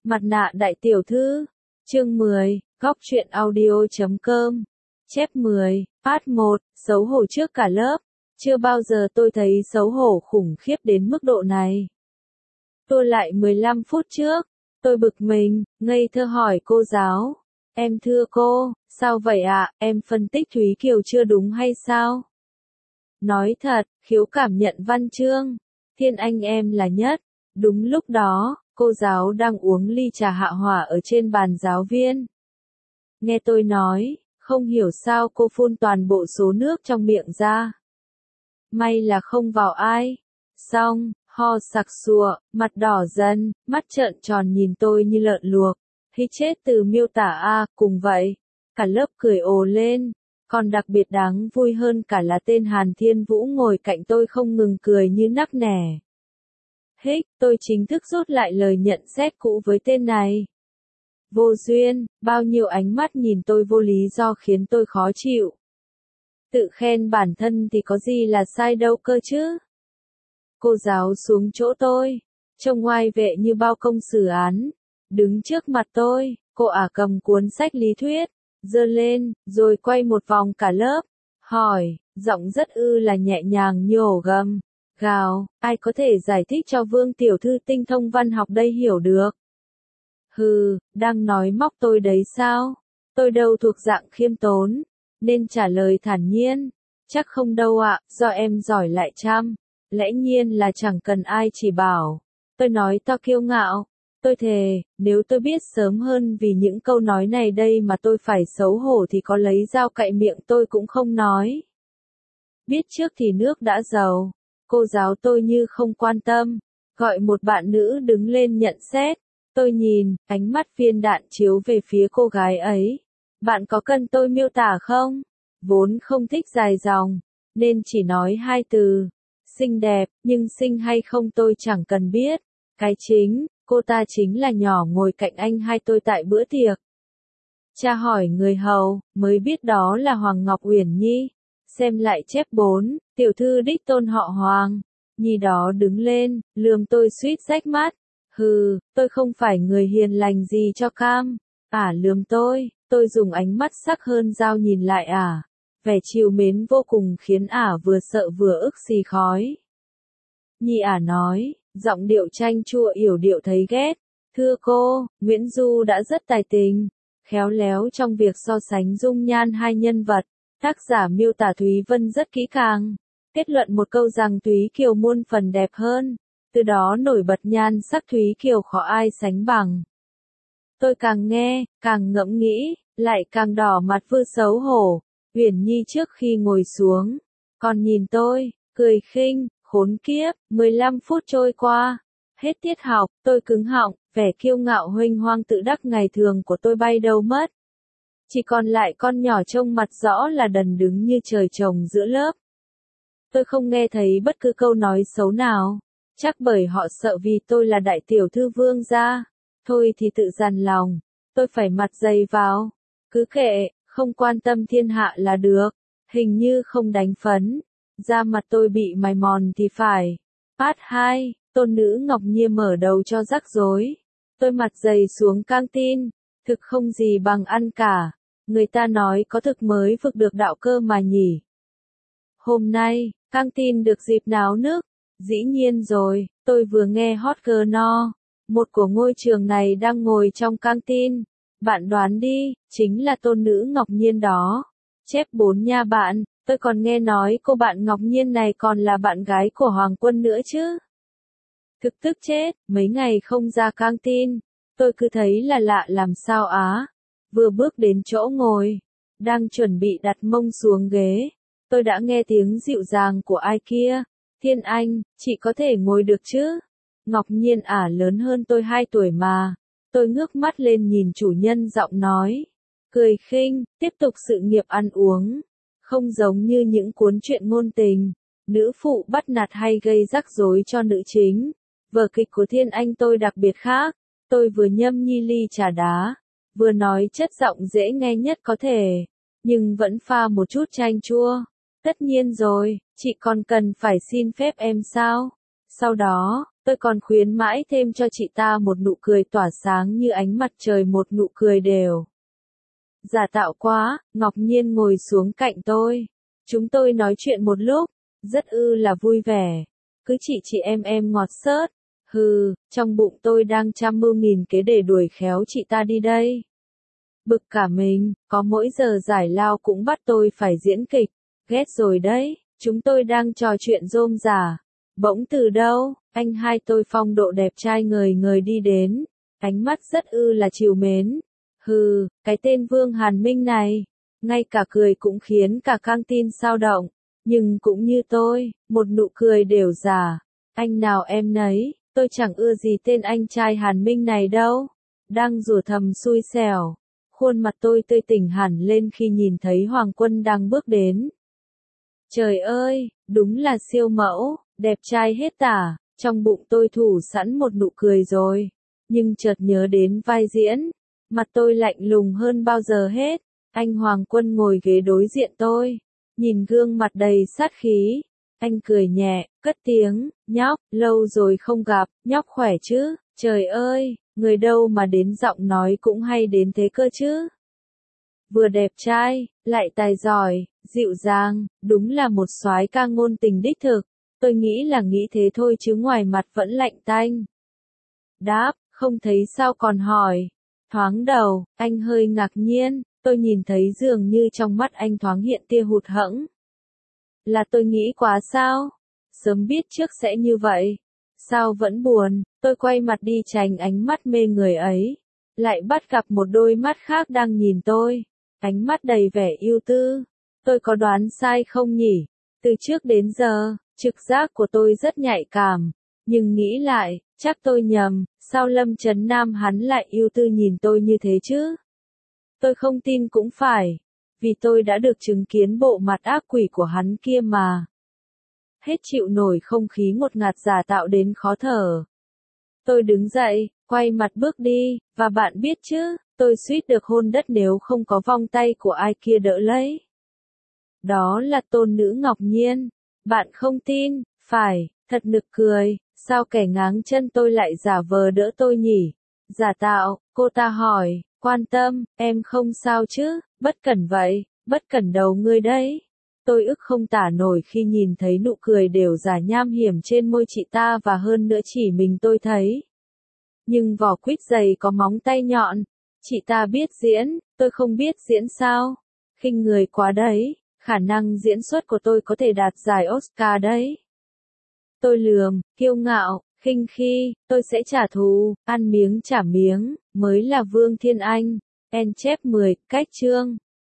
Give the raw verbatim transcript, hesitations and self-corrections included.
Mặt nạ đại tiểu thư. Chương mười, góc truyện audio.com. Chép mười, Part một, xấu hổ trước cả lớp. Chưa bao giờ tôi thấy xấu hổ khủng khiếp đến mức độ này. Tôi lại mười lăm phút trước, tôi bực mình, ngây thơ hỏi cô giáo. Em thưa cô, sao vậy ạ, em phân tích Thúy Kiều chưa đúng hay sao? Nói thật, khiếu cảm nhận văn chương. Thiên Anh em là nhất. Đúng lúc đó, cô giáo đang uống ly trà hạ hỏa ở trên bàn giáo viên. Nghe tôi nói, không hiểu sao cô phun toàn bộ số nước trong miệng ra. May là không vào ai. Xong, ho sặc sụa, mặt đỏ dần, mắt trợn tròn nhìn tôi như lợn luộc. Thì chết từ miêu tả a, cùng vậy. Cả lớp cười ồ lên. Còn đặc biệt đáng vui hơn cả là tên Hàn Thiên Vũ ngồi cạnh tôi không ngừng cười như nắc nẻ. Hích, tôi chính thức rút lại lời nhận xét cũ với tên này. Vô duyên, bao nhiêu ánh mắt nhìn tôi vô lý do khiến tôi khó chịu. Tự khen bản thân thì có gì là sai đâu cơ chứ. Cô giáo xuống chỗ tôi, trông ngoai vệ như bao công xử án. Đứng trước mặt tôi, cô ả cầm cuốn sách lý thuyết, giơ lên, rồi quay một vòng cả lớp, hỏi, giọng rất ư là nhẹ nhàng như ổ gầm. Gào, ai có thể giải thích cho Vương tiểu thư tinh thông văn học đây hiểu được? Hừ, đang nói móc tôi đấy sao? Tôi đâu thuộc dạng khiêm tốn, nên trả lời thản nhiên. Chắc không đâu ạ, do em giỏi lại chăm. Lẽ nhiên là chẳng cần ai chỉ bảo. Tôi nói to kiêu ngạo. Tôi thề, nếu tôi biết sớm hơn vì những câu nói này đây mà tôi phải xấu hổ thì có lấy dao cạy miệng tôi cũng không nói. Biết trước thì nước đã dầu. Cô giáo tôi như không quan tâm, gọi một bạn nữ đứng lên nhận xét. Tôi nhìn, ánh mắt viên đạn chiếu về phía cô gái ấy. Bạn có cần tôi miêu tả không? Vốn không thích dài dòng, nên chỉ nói hai từ. Xinh đẹp, nhưng xinh hay không tôi chẳng cần biết. Cái chính, cô ta chính là nhỏ ngồi cạnh anh hai tôi tại bữa tiệc. Cha hỏi người hầu, mới biết đó là Hoàng Ngọc Uyển Nhi. Xem lại chép bốn, tiểu thư đích tôn họ Hoàng. Nhi đó đứng lên, lườm tôi suýt rách mắt. Hừ, tôi không phải người hiền lành gì cho cam. Ả lườm tôi, tôi dùng ánh mắt sắc hơn dao nhìn lại ả. Vẻ trìu mến vô cùng khiến ả vừa sợ vừa ức xì khói. Nhi ả nói, giọng điệu chanh chua yểu điệu thấy ghét. Thưa cô, Nguyễn Du đã rất tài tình, khéo léo trong việc so sánh dung nhan hai nhân vật. Tác giả miêu tả Thúy Vân rất kỹ càng, kết luận một câu rằng Thúy Kiều muôn phần đẹp hơn, từ đó nổi bật nhan sắc Thúy Kiều khó ai sánh bằng. Tôi càng nghe, càng ngẫm nghĩ, lại càng đỏ mặt vư xấu hổ. Uyển Nhi trước khi ngồi xuống, còn nhìn tôi, cười khinh, khốn kiếp. mười lăm phút trôi qua, hết tiết học, tôi cứng họng, vẻ kiêu ngạo huênh hoang tự đắc ngày thường của tôi bay đâu mất. Chỉ còn lại con nhỏ trông mặt rõ là đần đứng như trời trồng giữa lớp. Tôi không nghe thấy bất cứ câu nói xấu nào. Chắc bởi họ sợ vì tôi là đại tiểu thư Vương gia. Thôi thì tự dằn lòng. Tôi phải mặt dày vào. Cứ kệ, không quan tâm thiên hạ là được. Hình như không đánh phấn. Da mặt tôi bị mài mòn thì phải. Part hai, tôn nữ Ngọc Nhiê mở đầu cho rắc rối. Tôi mặt dày xuống căng tin. Thực không gì bằng ăn cả. Người ta nói có thực mới vực được đạo cơ mà nhỉ. Hôm nay, căng tin được dịp náo nức. Dĩ nhiên rồi, tôi vừa nghe hot girl no. Một của ngôi trường này đang ngồi trong căng tin. Bạn đoán đi, chính là tôn nữ Ngọc Nhiên đó. Chép bốn nha bạn, tôi còn nghe nói cô bạn Ngọc Nhiên này còn là bạn gái của Hoàng Quân nữa chứ. Thực tức chết, mấy ngày không ra căng tin. Tôi cứ thấy là lạ làm sao á. Vừa bước đến chỗ ngồi, đang chuẩn bị đặt mông xuống ghế, tôi đã nghe tiếng dịu dàng của ai kia. Thiên Anh, chị có thể ngồi được chứ? Ngọc Nhiên ả lớn hơn tôi hai tuổi mà. Tôi ngước mắt lên nhìn chủ nhân giọng nói. Cười khinh, tiếp tục sự nghiệp ăn uống. Không giống như những cuốn truyện ngôn tình, nữ phụ bắt nạt hay gây rắc rối cho nữ chính. Vở kịch của Thiên Anh tôi đặc biệt khác. Tôi vừa nhâm nhi ly trà đá, vừa nói chất giọng dễ nghe nhất có thể, nhưng vẫn pha một chút chanh chua. Tất nhiên rồi, chị còn cần phải xin phép em sao? Sau đó, tôi còn khuyến mãi thêm cho chị ta một nụ cười tỏa sáng như ánh mặt trời, một nụ cười đều. Giả tạo quá, Ngọc Nhiên ngồi xuống cạnh tôi. Chúng tôi nói chuyện một lúc, rất ư là vui vẻ. Cứ chị chị em em ngọt xớt. Hừ, trong bụng tôi đang trăm mưu nghìn kế để đuổi khéo chị ta đi đây. Bực cả mình, có mỗi giờ giải lao cũng bắt tôi phải diễn kịch. Ghét rồi đấy, chúng tôi đang trò chuyện rôm rả. Bỗng từ đâu, anh hai tôi phong độ đẹp trai ngời ngời đi đến. Ánh mắt rất ư là trìu mến. Hừ, cái tên Vương Hàn Minh này, ngay cả cười cũng khiến cả căng tin xao động. Nhưng cũng như tôi, một nụ cười đều giả. Anh nào em nấy, tôi chẳng ưa gì tên anh trai Hàn Minh này đâu. Đang rủa thầm xui xẻo. Khuôn mặt tôi tươi tỉnh hẳn lên khi nhìn thấy Hoàng Quân đang bước đến. Trời ơi, đúng là siêu mẫu, đẹp trai hết tả. Trong bụng tôi thủ sẵn một nụ cười rồi. Nhưng chợt nhớ đến vai diễn. Mặt tôi lạnh lùng hơn bao giờ hết. Anh Hoàng Quân ngồi ghế đối diện tôi. Nhìn gương mặt đầy sát khí. Anh cười nhẹ, cất tiếng, nhóc, lâu rồi không gặp, nhóc khỏe chứ? Trời ơi, người đâu mà đến giọng nói cũng hay đến thế cơ chứ? Vừa đẹp trai, lại tài giỏi, dịu dàng, đúng là một soái ca ngôn tình đích thực. Tôi nghĩ là nghĩ thế thôi chứ ngoài mặt vẫn lạnh tanh. Đáp, không thấy sao còn hỏi. Thoáng đầu, anh hơi ngạc nhiên, tôi nhìn thấy dường như trong mắt anh thoáng hiện tia hụt hẫng. Là tôi nghĩ quá sao? Sớm biết trước sẽ như vậy. Sao vẫn buồn, tôi quay mặt đi tránh ánh mắt mê người ấy. Lại bắt gặp một đôi mắt khác đang nhìn tôi. Ánh mắt đầy vẻ ưu tư. Tôi có đoán sai không nhỉ? Từ trước đến giờ, trực giác của tôi rất nhạy cảm. Nhưng nghĩ lại, chắc tôi nhầm, sao Lâm Trấn Nam hắn lại ưu tư nhìn tôi như thế chứ? Tôi không tin cũng phải. Vì tôi đã được chứng kiến bộ mặt ác quỷ của hắn kia mà. Hết chịu nổi không khí ngột ngạt giả tạo đến khó thở. Tôi đứng dậy, quay mặt bước đi, và bạn biết chứ, tôi suýt được hôn đất nếu không có vòng tay của ai kia đỡ lấy. Đó là tôn nữ Ngọc Nhiên. Bạn không tin, phải, thật nực cười, sao kẻ ngáng chân tôi lại giả vờ đỡ tôi nhỉ? Giả tạo, cô ta hỏi, quan tâm, em không sao chứ, bất cẩn vậy, bất cẩn đầu ngươi đấy. Tôi ức không tả nổi khi nhìn thấy nụ cười đều giả nham hiểm trên môi chị ta và hơn nữa chỉ mình tôi thấy. Nhưng vỏ quýt dày có móng tay nhọn. Chị ta biết diễn, tôi không biết diễn sao? Khinh người quá đấy, khả năng diễn xuất của tôi có thể đạt giải Oscar đấy. Tôi lườm, kiêu ngạo, khinh khi, tôi sẽ trả thù, ăn miếng trả miếng, mới là Vương Thiên Anh. En chép mười, cách chương.